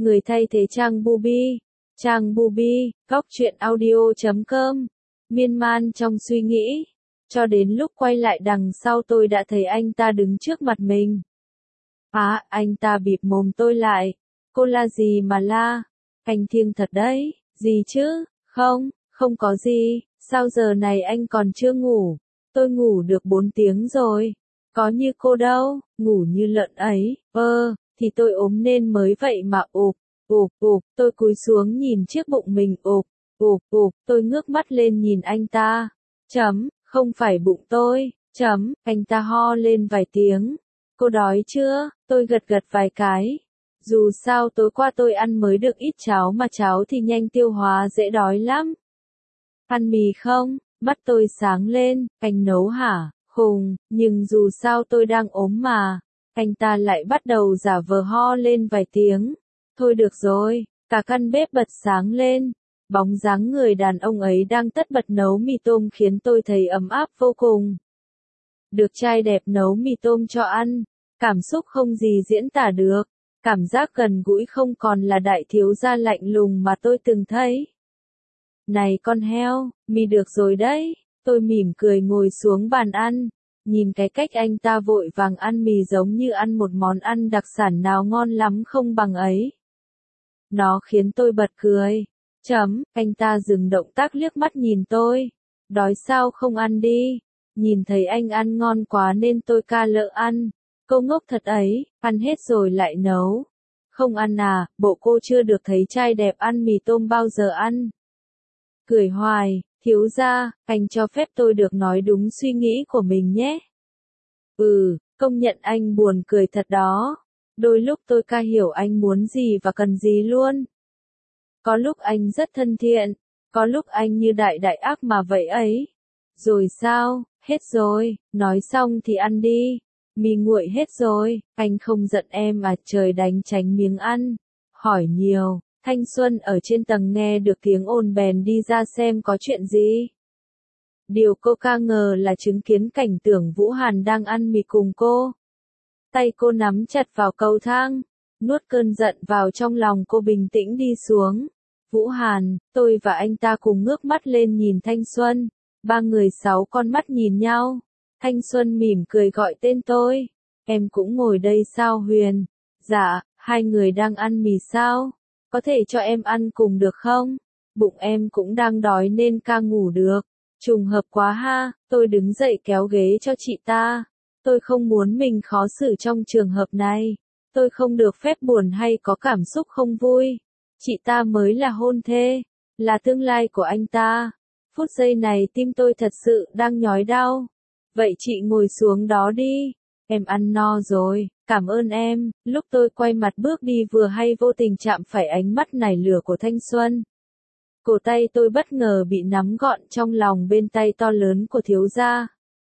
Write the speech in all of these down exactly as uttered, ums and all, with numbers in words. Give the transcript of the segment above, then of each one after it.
Người thay thế Trang Bubi. Trang Bubi, góc truyện audio chấm com. Miên man trong suy nghĩ. Cho đến lúc quay lại đằng sau tôi đã thấy anh ta đứng trước mặt mình. À, anh ta bịt mồm tôi lại. Cô la gì mà la? Anh thiêng thật đấy. Gì chứ? Không, không có gì. Sao giờ này anh còn chưa ngủ? Tôi ngủ được bốn tiếng rồi. Có như cô đâu, ngủ như lợn ấy. Ơ, thì tôi ốm nên mới vậy mà. Ụp, ụp, ụp. Tôi cúi xuống nhìn chiếc bụng mình. Ụp, ụp, ụp. Tôi ngước mắt lên nhìn anh ta. Chấm, không phải bụng tôi. Chấm, anh ta ho lên vài tiếng. Cô đói chưa? Tôi gật gật vài cái. Dù sao tối qua tôi ăn mới được ít cháo mà cháo thì nhanh tiêu hóa dễ đói lắm. Ăn mì không? Mắt tôi sáng lên. Anh nấu hả? Khùng, nhưng dù sao tôi đang ốm mà. Anh ta lại bắt đầu giả vờ ho lên vài tiếng. Thôi được rồi, cả căn bếp bật sáng lên. Bóng dáng người đàn ông ấy đang tất bật nấu mì tôm khiến tôi thấy ấm áp vô cùng. Được trai đẹp nấu mì tôm cho ăn, cảm xúc không gì diễn tả được. Cảm giác gần gũi không còn là đại thiếu gia lạnh lùng mà tôi từng thấy. Này con heo, mì được rồi đấy. Tôi mỉm cười ngồi xuống bàn ăn, nhìn cái cách anh ta vội vàng ăn mì giống như ăn một món ăn đặc sản nào ngon lắm không bằng ấy. Nó khiến tôi bật cười. Chấm, anh ta dừng động tác liếc mắt nhìn tôi. Đói sao không ăn đi? Nhìn thấy anh ăn ngon quá nên tôi ca lợ ăn. Cô ngốc thật ấy, ăn hết rồi lại nấu. Không ăn à, bộ cô chưa được thấy trai đẹp ăn mì tôm bao giờ ăn. Cười hoài. Thiếu gia, anh cho phép tôi được nói đúng suy nghĩ của mình nhé. Ừ, công nhận anh buồn cười thật đó. Đôi lúc tôi ca hiểu anh muốn gì và cần gì luôn. Có lúc anh rất thân thiện, có lúc anh như đại đại ác mà vậy ấy. Rồi sao, hết rồi, nói xong thì ăn đi. Mì nguội hết rồi, anh không giận em à, trời đánh tránh miếng ăn. Hỏi nhiều. Thanh Xuân ở trên tầng nghe được tiếng ồn bèn đi ra xem có chuyện gì. Điều cô ca ngờ là chứng kiến cảnh tượng Vũ Hàn đang ăn mì cùng cô. Tay cô nắm chặt vào cầu thang, nuốt cơn giận vào trong lòng cô bình tĩnh đi xuống. Vũ Hàn, tôi và anh ta cùng ngước mắt lên nhìn Thanh Xuân. Ba người sáu con mắt nhìn nhau. Thanh Xuân mỉm cười gọi tên tôi. Em cũng ngồi đây sao Huyền? Dạ, hai người đang ăn mì sao? Có thể cho em ăn cùng được không? Bụng em cũng đang đói nên ca ngủ được. Trùng hợp quá ha, tôi đứng dậy kéo ghế cho chị ta. Tôi không muốn mình khó xử trong trường hợp này. Tôi không được phép buồn hay có cảm xúc không vui. Chị ta mới là hôn thê, là tương lai của anh ta. Phút giây này tim tôi thật sự đang nhói đau. Vậy chị ngồi xuống đó đi. Em ăn no rồi, cảm ơn em. Lúc tôi quay mặt bước đi vừa hay vô tình chạm phải ánh mắt nảy lửa của Thanh Xuân. Cổ tay tôi bất ngờ bị nắm gọn trong lòng bên tay to lớn của thiếu gia.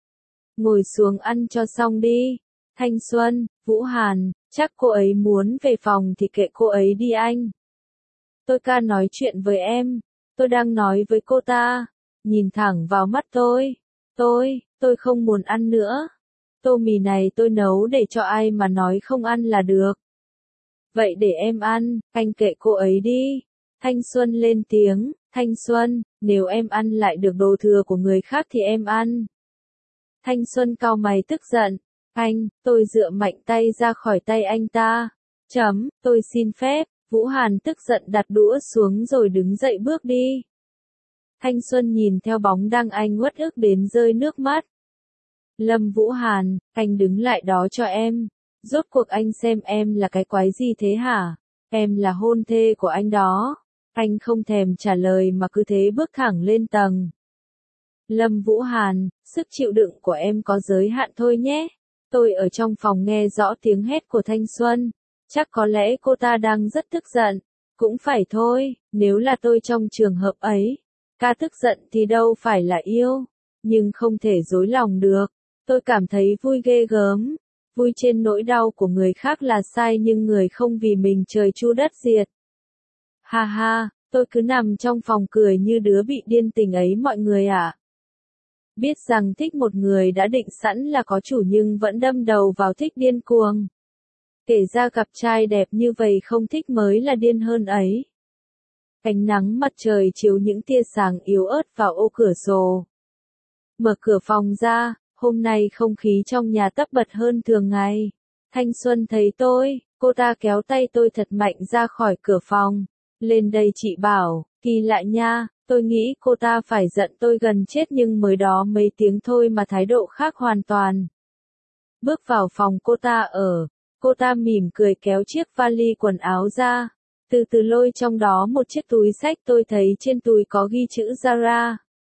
Ngồi xuống ăn cho xong đi. Thanh Xuân, Vũ Hàn, chắc cô ấy muốn về phòng thì kệ cô ấy đi anh. Tôi ca nói chuyện với em. Tôi đang nói với cô ta. Nhìn thẳng vào mắt tôi. Tôi, tôi không muốn ăn nữa. Tô mì này tôi nấu để cho ai mà nói không ăn là được. Vậy để em ăn, anh kệ cô ấy đi. Thanh Xuân lên tiếng, Thanh Xuân, nếu em ăn lại được đồ thừa của người khác thì em ăn. Thanh Xuân cau mày tức giận, anh, tôi dựa mạnh tay ra khỏi tay anh ta. Chấm, tôi xin phép, Vũ Hàn tức giận đặt đũa xuống rồi đứng dậy bước đi. Thanh Xuân nhìn theo bóng đang anh uất ức đến rơi nước mắt. Lâm Vũ Hàn, anh đứng lại đó cho em. Rốt cuộc anh xem em là cái quái gì thế hả? Em là hôn thê của anh đó. Anh không thèm trả lời mà cứ thế bước thẳng lên tầng. Lâm Vũ Hàn, sức chịu đựng của em có giới hạn thôi nhé. Tôi ở trong phòng nghe rõ tiếng hét của Thanh Xuân. Chắc có lẽ cô ta đang rất tức giận. Cũng phải thôi, nếu là tôi trong trường hợp ấy. Ca tức giận thì đâu phải là yêu. Nhưng không thể dối lòng được. Tôi cảm thấy vui ghê gớm. Vui trên nỗi đau của người khác là sai nhưng người không vì mình trời chu đất diệt. Ha ha, tôi cứ nằm trong phòng cười như đứa bị điên tình ấy mọi người ạ. Biết rằng thích một người đã định sẵn là có chủ nhưng vẫn đâm đầu vào thích điên cuồng. Kể ra gặp trai đẹp như vậy không thích mới là điên hơn ấy. Ánh nắng mặt trời chiếu những tia sáng yếu ớt vào ô cửa sổ. Mở cửa phòng ra, hôm nay không khí trong nhà tất bật hơn thường ngày. Thanh Xuân thấy tôi, cô ta kéo tay tôi thật mạnh ra khỏi cửa phòng. Lên đây chị bảo, kỳ lạ nha, tôi nghĩ cô ta phải giận tôi gần chết nhưng mới đó mấy tiếng thôi mà thái độ khác hoàn toàn. Bước vào phòng cô ta ở, cô ta mỉm cười kéo chiếc vali quần áo ra. Từ từ lôi trong đó một chiếc túi xách tôi thấy trên túi có ghi chữ Zara.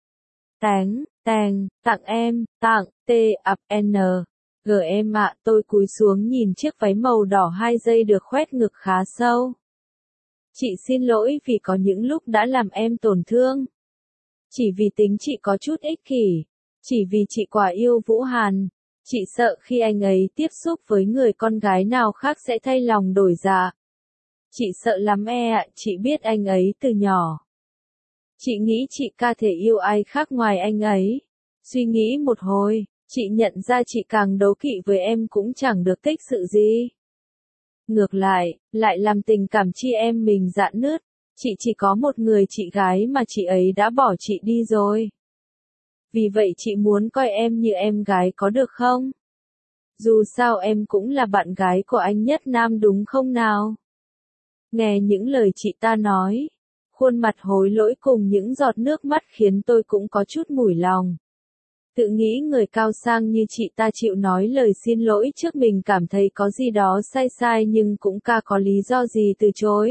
Táng, tàng, tặng em, tặng, T, ập, N. G em ạ, tôi cúi xuống nhìn chiếc váy màu đỏ hai dây được khoét ngực khá sâu. Chị xin lỗi vì có những lúc đã làm em tổn thương. Chỉ vì tính chị có chút ích kỷ. Chỉ vì chị quá yêu Vũ Hàn. Chị sợ khi anh ấy tiếp xúc với người con gái nào khác sẽ thay lòng đổi dạ. Chị sợ lắm e ạ, chị biết anh ấy từ nhỏ. Chị nghĩ chị ca thể yêu ai khác ngoài anh ấy. Suy nghĩ một hồi, chị nhận ra chị càng đố kỵ với em cũng chẳng được tích sự gì. Ngược lại, lại làm tình cảm chị em mình rạn nứt. Chị chỉ có một người chị gái mà chị ấy đã bỏ chị đi rồi. Vì vậy chị muốn coi em như em gái có được không? Dù sao em cũng là bạn gái của anh Nhất Nam đúng không nào? Nghe những lời chị ta nói, khuôn mặt hối lỗi cùng những giọt nước mắt khiến tôi cũng có chút mủi lòng. Tự nghĩ người cao sang như chị ta chịu nói lời xin lỗi trước mình cảm thấy có gì đó sai sai nhưng cũng ca có lý do gì từ chối.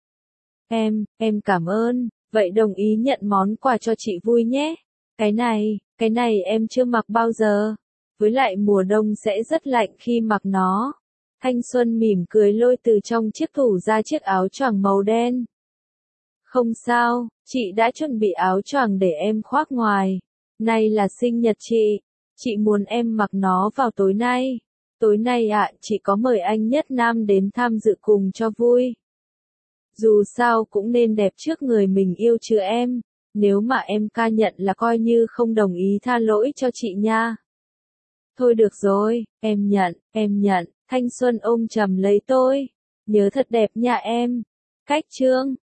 Em, em cảm ơn, vậy đồng ý nhận món quà cho chị vui nhé. Cái này, cái này em chưa mặc bao giờ. Với lại mùa đông sẽ rất lạnh khi mặc nó. Thanh Xuân mỉm cười lôi từ trong chiếc tủ ra chiếc áo choàng màu đen. Không sao, chị đã chuẩn bị áo choàng để em khoác ngoài. Nay là sinh nhật chị. Chị muốn em mặc nó vào tối nay. Tối nay ạ, à, chị có mời anh Nhất Nam đến tham dự cùng cho vui. Dù sao cũng nên đẹp trước người mình yêu chứ em. Nếu mà em ca nhận là coi như không đồng ý tha lỗi cho chị nha. Thôi được rồi, em nhận, em nhận. Thanh Xuân ôm chầm lấy tôi. Nhớ thật đẹp nha em. Cách chương.